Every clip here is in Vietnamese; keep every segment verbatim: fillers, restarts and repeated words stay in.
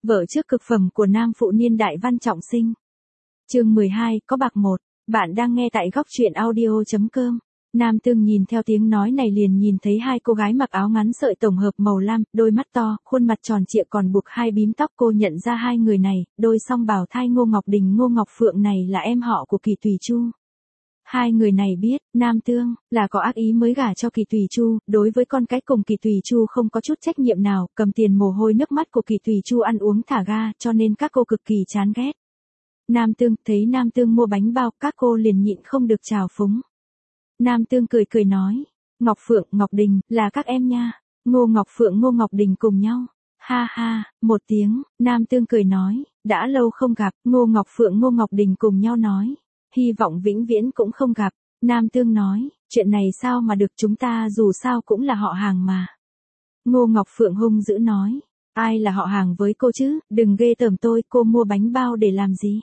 Vợ trước cực phẩm của nam phụ niên đại Văn Trọng Sinh. Chương mười hai, có bạc một. Bạn đang nghe tại góc truyện audio.com. Nam Tương nhìn theo tiếng nói này liền nhìn thấy hai cô gái mặc áo ngắn sợi tổng hợp màu lam, đôi mắt to, khuôn mặt tròn trịa còn buộc hai bím tóc. Cô nhận ra hai người này, đôi song bào thai Ngô Ngọc Đình Ngô Ngọc Phượng này là em họ của Kỳ Tùy Chu. Hai người này biết, Nam Tương, là có ác ý mới gả cho Kỳ Tùy Chu, đối với con cái cùng Kỳ Tùy Chu không có chút trách nhiệm nào, cầm tiền mồ hôi nước mắt của Kỳ Tùy Chu ăn uống thả ga, cho nên các cô cực kỳ chán ghét. Nam Tương, thấy Nam Tương mua bánh bao, các cô liền nhịn không được trào phúng. Nam Tương cười cười nói, Ngọc Phượng, Ngọc Đình, là các em nha. Ngô Ngọc Phượng Ngô Ngọc Đình cùng nhau. Ha ha, một tiếng, Nam Tương cười nói, đã lâu không gặp. Ngô Ngọc Phượng Ngô Ngọc Đình cùng nhau nói, hy vọng vĩnh viễn cũng không gặp. Nam Tương nói, chuyện này sao mà được, chúng ta dù sao cũng là họ hàng mà. Ngô Ngọc Phượng hung dữ nói, ai là họ hàng với cô chứ, đừng ghê tởm tôi, cô mua bánh bao để làm gì?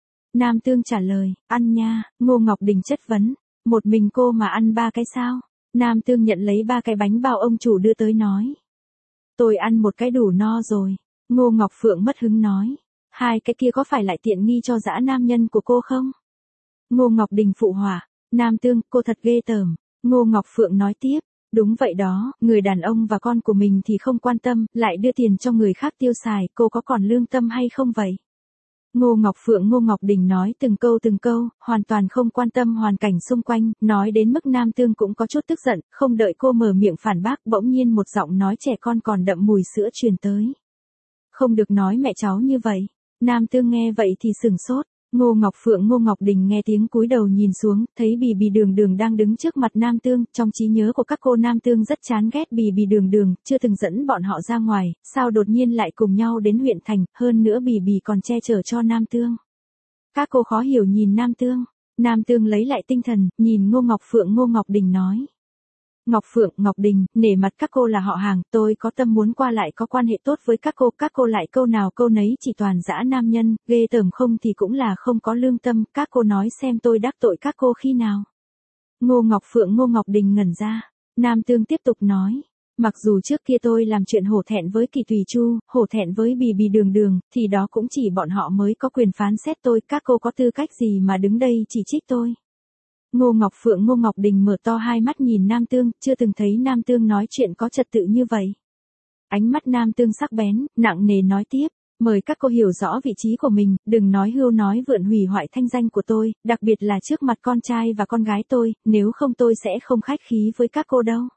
Nam Tương trả lời, ăn nha. Ngô Ngọc Đình chất vấn, một mình cô mà ăn ba cái sao? Nam Tương nhận lấy ba cái bánh bao ông chủ đưa tới nói, tôi ăn một cái đủ no rồi. Ngô Ngọc Phượng mất hứng nói, hai cái kia có phải lại tiện nghi cho dã nam nhân của cô không? Ngô Ngọc Đình phụ họa, Nam Tương, cô thật ghê tởm. Ngô Ngọc Phượng nói tiếp, đúng vậy đó, người đàn ông và con của mình thì không quan tâm, lại đưa tiền cho người khác tiêu xài, cô có còn lương tâm hay không vậy? Ngô Ngọc Phượng Ngô Ngọc Đình nói từng câu từng câu, hoàn toàn không quan tâm hoàn cảnh xung quanh, nói đến mức Nam Tương cũng có chút tức giận, không đợi cô mở miệng phản bác, bỗng nhiên một giọng nói trẻ con còn đậm mùi sữa truyền tới. Không được nói mẹ cháu như vậy. Nam Tương nghe vậy thì sửng sốt. Ngô Ngọc Phượng Ngô Ngọc Đình nghe tiếng cúi đầu nhìn xuống, thấy Bì Bì Đường Đường đang đứng trước mặt Nam Tương, trong trí nhớ của các cô Nam Tương rất chán ghét Bì Bì Đường Đường, chưa từng dẫn bọn họ ra ngoài, sao đột nhiên lại cùng nhau đến huyện thành, hơn nữa Bì Bì còn che chở cho Nam Tương. Các cô khó hiểu nhìn Nam Tương. Nam Tương lấy lại tinh thần, nhìn Ngô Ngọc Phượng Ngô Ngọc Đình nói, Ngọc Phượng, Ngọc Đình, nể mặt các cô là họ hàng, tôi có tâm muốn qua lại có quan hệ tốt với các cô, các cô lại câu nào câu nấy chỉ toàn dã nam nhân, ghê tởm không thì cũng là không có lương tâm, các cô nói xem tôi đắc tội các cô khi nào. Ngô Ngọc Phượng Ngô Ngọc Đình ngẩn ra. Nam Tương tiếp tục nói, mặc dù trước kia tôi làm chuyện hổ thẹn với Kỳ Tùy Chu, hổ thẹn với Bì Bì Đường Đường, thì đó cũng chỉ bọn họ mới có quyền phán xét tôi, các cô có tư cách gì mà đứng đây chỉ trích tôi. Ngô Ngọc Phượng Ngô Ngọc Đình mở to hai mắt nhìn Nam Tương, chưa từng thấy Nam Tương nói chuyện có trật tự như vậy. Ánh mắt Nam Tương sắc bén, nặng nề nói tiếp, mời các cô hiểu rõ vị trí của mình, đừng nói hưu nói vượn hủy hoại thanh danh của tôi, đặc biệt là trước mặt con trai và con gái tôi, nếu không tôi sẽ không khách khí với các cô đâu.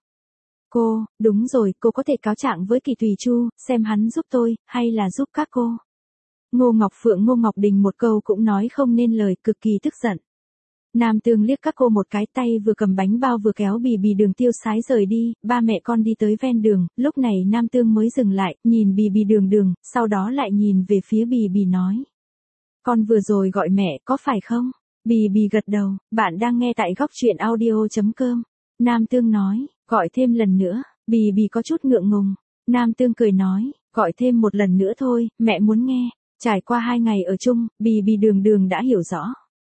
Cô, đúng rồi, cô có thể cáo trạng với Kỳ Tùy Chu, xem hắn giúp tôi, hay là giúp các cô. Ngô Ngọc Phượng Ngô Ngọc Đình một câu cũng nói không nên lời, cực kỳ tức giận. Nam Tương liếc các cô một cái, tay vừa cầm bánh bao vừa kéo Bì Bì Đường tiêu sái rời đi, ba mẹ con đi tới ven đường, lúc này Nam Tương mới dừng lại, nhìn Bì Bì Đường Đường, sau đó lại nhìn về phía Bì Bì nói, con vừa rồi gọi mẹ có phải không? Bì Bì gật đầu, bạn đang nghe tại góc truyện audio.com. Nam Tương nói, gọi thêm lần nữa. Bì Bì có chút ngượng ngùng. Nam Tương cười nói, gọi thêm một lần nữa thôi, mẹ muốn nghe. Trải qua hai ngày ở chung, Bì Bì Đường Đường đã hiểu rõ.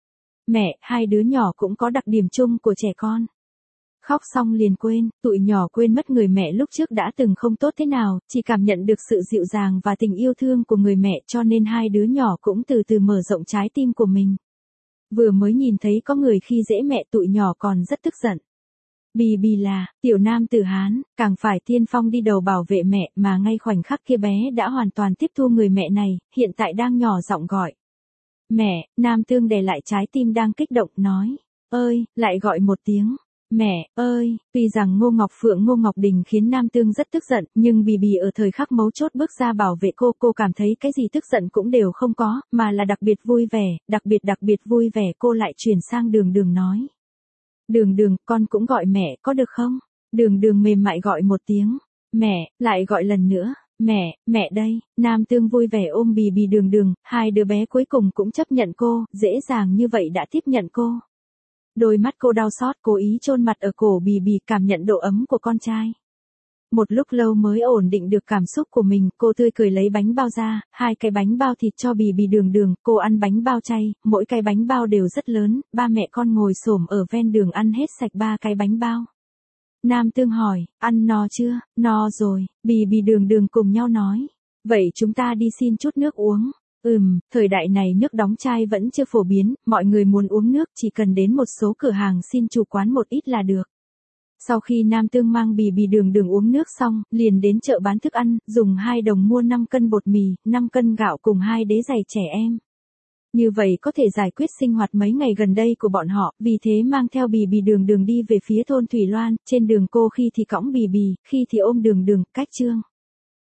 Mẹ, hai đứa nhỏ cũng có đặc điểm chung của trẻ con. Khóc xong liền quên, tụi nhỏ quên mất người mẹ lúc trước đã từng không tốt thế nào, chỉ cảm nhận được sự dịu dàng và tình yêu thương của người mẹ, cho nên hai đứa nhỏ cũng từ từ mở rộng trái tim của mình. Vừa mới nhìn thấy có người khi dễ mẹ, tụi nhỏ còn rất tức giận. Bì Bì là tiểu nam tử Hán, càng phải tiên phong đi đầu bảo vệ mẹ, mà ngay khoảnh khắc kia bé đã hoàn toàn tiếp thu người mẹ này, hiện tại đang nhỏ giọng gọi mẹ. Nam Tương đè lại trái tim đang kích động, nói, ơi, lại gọi một tiếng, mẹ, ơi. Tuy rằng Ngô Ngọc Phượng Ngô Ngọc Đình khiến Nam Tương rất tức giận, nhưng Bì Bì ở thời khắc mấu chốt bước ra bảo vệ cô, cô cảm thấy cái gì tức giận cũng đều không có, mà là đặc biệt vui vẻ, đặc biệt đặc biệt vui vẻ. Cô lại chuyển sang Đường Đường nói, Đường Đường, con cũng gọi mẹ, có được không? Đường Đường mềm mại gọi một tiếng, mẹ, lại gọi lần nữa. Mẹ, mẹ đây. Nam Tương vui vẻ ôm Bì Bì Đường Đường, hai đứa bé cuối cùng cũng chấp nhận cô, dễ dàng như vậy đã tiếp nhận cô. Đôi mắt cô đau xót, cố ý chôn mặt ở cổ Bì Bì, cảm nhận độ ấm của con trai. Một lúc lâu mới ổn định được cảm xúc của mình, cô tươi cười lấy bánh bao ra, hai cái bánh bao thịt cho Bì Bì Đường Đường, cô ăn bánh bao chay, mỗi cái bánh bao đều rất lớn, ba mẹ con ngồi xổm ở ven đường ăn hết sạch ba cái bánh bao. Nam Tương hỏi, ăn no chưa? No rồi, Bì Bì Đường Đường cùng nhau nói. Vậy chúng ta đi xin chút nước uống. Ừm, thời đại này nước đóng chai vẫn chưa phổ biến, mọi người muốn uống nước chỉ cần đến một số cửa hàng xin chủ quán một ít là được. Sau khi Nam Tương mang bì bì đường đường uống nước xong, liền đến chợ bán thức ăn, dùng hai đồng mua năm cân bột mì, năm cân gạo cùng hai đế giày trẻ em. Như vậy có thể giải quyết sinh hoạt mấy ngày gần đây của bọn họ, vì thế mang theo bì bì đường đường đi về phía thôn Thủy Loan, trên đường cô khi thì cõng bì bì, khi thì ôm đường đường, cách Trương